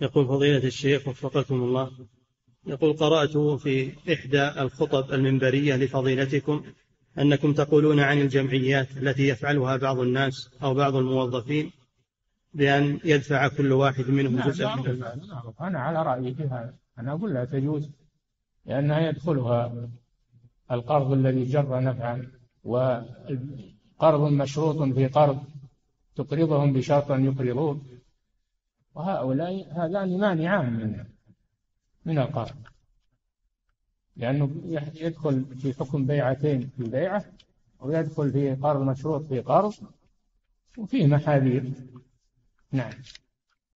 يقول فضيلة الشيخ وفقكم الله، يقول قرأت في إحدى الخطب المنبرية لفضيلتكم أنكم تقولون عن الجمعيات التي يفعلها بعض الناس أو بعض الموظفين بأن يدفع كل واحد منهم جزءا من المال. أنا على رأيي في هذا، أنا أقول لا تجوز، لأنها يدخلها القرض الذي جر نفعا، وقرض مشروط في قرض تقرضهم بشرط أن يقرضوك، وهؤلاء هذان مانعان من القرض، لأنه يدخل في حكم بيعتين في بيعة، ويدخل في قرض مشروط في قرض، وفيه محاذير. نعم.